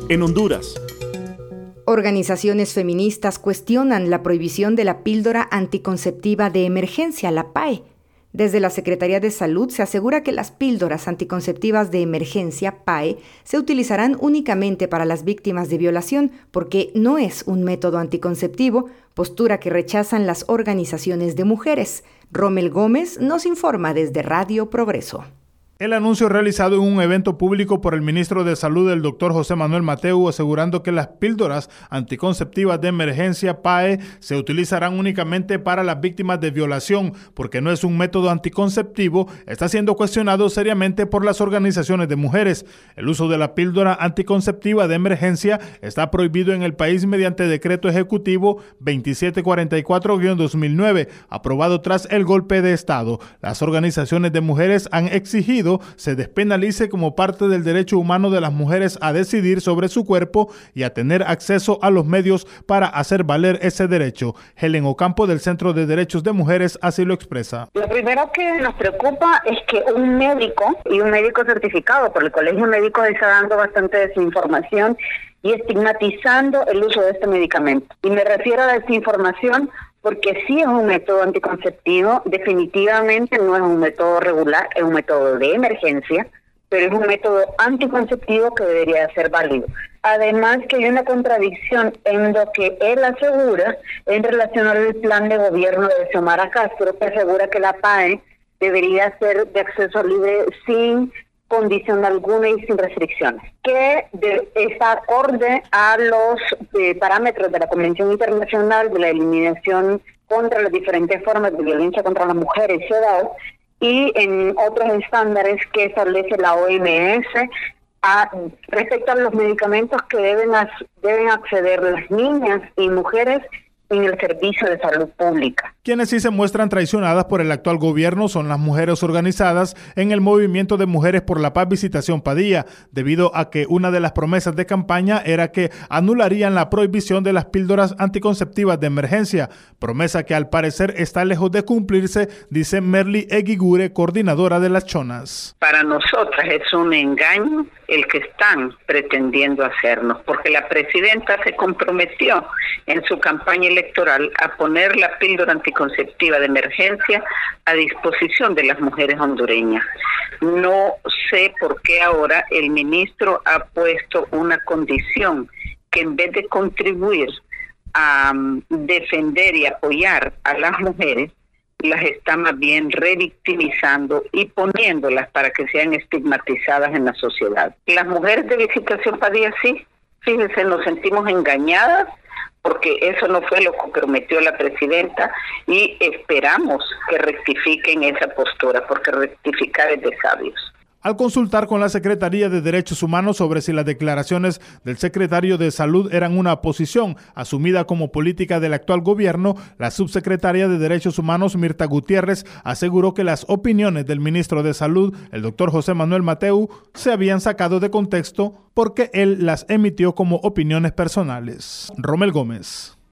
en Honduras. Organizaciones feministas cuestionan la prohibición de la píldora anticonceptiva de emergencia, la PAE. Desde la Secretaría de Salud se asegura que las píldoras anticonceptivas de emergencia, PAE, se utilizarán únicamente para las víctimas de violación porque no es un método anticonceptivo, postura que rechazan las organizaciones de mujeres. Rommel Gómez nos informa desde Radio Progreso. El anuncio realizado en un evento público por el ministro de Salud, el doctor José Manuel Mateu, asegurando que las píldoras anticonceptivas de emergencia PAE se utilizarán únicamente para las víctimas de violación porque no es un método anticonceptivo, está siendo cuestionado seriamente por las organizaciones de mujeres. El uso de la píldora anticonceptiva de emergencia está prohibido en el país mediante decreto ejecutivo 2744-2009, aprobado tras el golpe de Estado. Las organizaciones de mujeres han exigido se despenalice como parte del derecho humano de las mujeres a decidir sobre su cuerpo y a tener acceso a los medios para hacer valer ese derecho. Helen Ocampo, del Centro de Derechos de Mujeres, así lo expresa. Lo primero que nos preocupa es que un médico y un médico certificado por el Colegio Médico está dando bastante desinformación y estigmatizando el uso de este medicamento. Y me refiero a desinformación porque sí es un método anticonceptivo, definitivamente no es un método regular, es un método de emergencia, pero es un método anticonceptivo que debería ser válido. Además que hay una contradicción en lo que él asegura en relación al plan de gobierno de Xiomara Castro, que asegura que la PAE debería ser de acceso libre sin condición alguna y sin restricciones, que está acorde a los parámetros de la Convención Internacional de la Eliminación contra las diferentes formas de violencia contra las mujeres y edad, y en otros estándares que establece la OMS respecto a los medicamentos que deben acceder las niñas y mujeres en el servicio de salud pública. Quienes sí se muestran traicionadas por el actual gobierno son las mujeres organizadas en el Movimiento de Mujeres por la Paz Visitación Padilla, debido a que una de las promesas de campaña era que anularían la prohibición de las píldoras anticonceptivas de emergencia, promesa que al parecer está lejos de cumplirse, dice Merly Eguigure, coordinadora de las Chonas. Para nosotras es un engaño el que están pretendiendo hacernos, porque la presidenta se comprometió en su campaña electoral a poner la píldora anticonceptiva de emergencia a disposición de las mujeres hondureñas. No sé por qué ahora el ministro ha puesto una condición que en vez de contribuir a defender y apoyar a las mujeres, las está más bien revictimizando y poniéndolas para que sean estigmatizadas en la sociedad. Las mujeres de Visitación Padilla sí, fíjense, nos sentimos engañadas porque eso no fue lo que prometió la presidenta y esperamos que rectifiquen esa postura, porque rectificar es de sabios. Al consultar con la Secretaría de Derechos Humanos sobre si las declaraciones del secretario de Salud eran una posición asumida como política del actual gobierno, la subsecretaria de Derechos Humanos, Mirta Gutiérrez, aseguró que las opiniones del ministro de Salud, el doctor José Manuel Mateu, se habían sacado de contexto porque él las emitió como opiniones personales. Rommel Gómez.